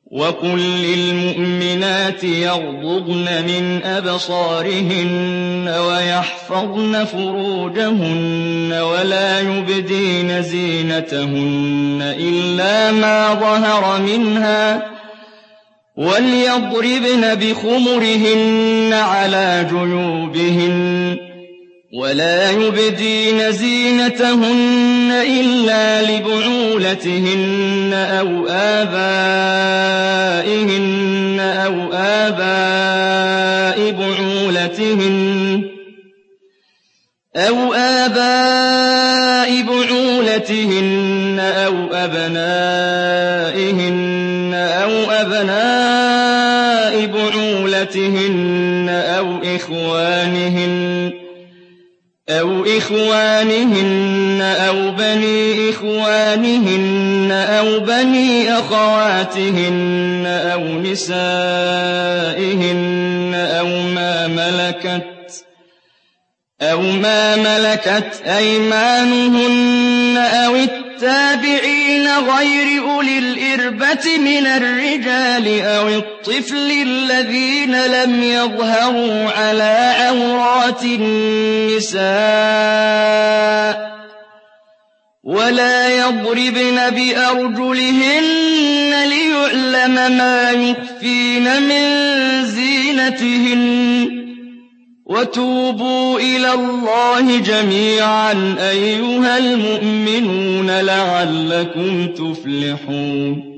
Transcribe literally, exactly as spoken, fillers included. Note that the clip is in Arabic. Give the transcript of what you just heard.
وَقُل لِّلْمُؤْمِنَاتِ يَغْضُضْنَ مِنْ أَبْصَارِهِنَّ وَيَحْفَظْنَ فُرُوجَهُنَّ وَلَا يُبْدِينَ زِينَتَهُنَّ إِلَّا مَا ظَهَرَ مِنْهَا ۖ وَلْيَضْرِبْنَ بِخُمُرِهِنَّ عَلَىٰ جُيُوبِهِنَّ ۖ وَلَا يُبْدِينَ زِينَتَهُنَّ إِلَّا لِبُعُولَتِهِنَّ أَوْ آبَائِهِنَّ أَوْ آبَاءِ بُعُولَتِهِنَّ أَوْ آبَاءِ بُعُولَتِهِنَّ أَوْ أَبْنَائِهِنَّ أَوْ أَبْنَاءِ بُعُولَتِهِنَّ أَوْ إِخْوَانِهِنَّ أَوْ إِخْوَانِهِنَّ أَوْ بَنِي إِخْوَانِهِنَّ أَوْ بَنِي أَخَوَاتِهِنَّ أَوْ نِسَائِهِنَّ أَوْ مَا مَلَكَتْ أَوْ مَا مَلَكَتْ أَيْمَانُهُنَّ أَوِ التَّابِعِينَ غَيْرِ أُولِي الْإِرْبَةِ مِنَ الرِّجَالِ أَوِ الطِّفْلِ الَّذِينَ لَمْ يَظْهَرُوا عَلَىٰ عَوْرَاتِ النِّسَاءِ ۖ وَلَا يَضْرِبْنَ بِأَرْجُلِهِنَّ لِيُعْلَمَ مَا يُخْفِينَ مِن زِينَتِهِنَّ ۚ وَتُوبُوا إِلَى اللَّهِ جَمِيعًا أَيُّهَا الْمُؤْمِنُونَ لَعَلَّكُمْ تُفْلِحُونَ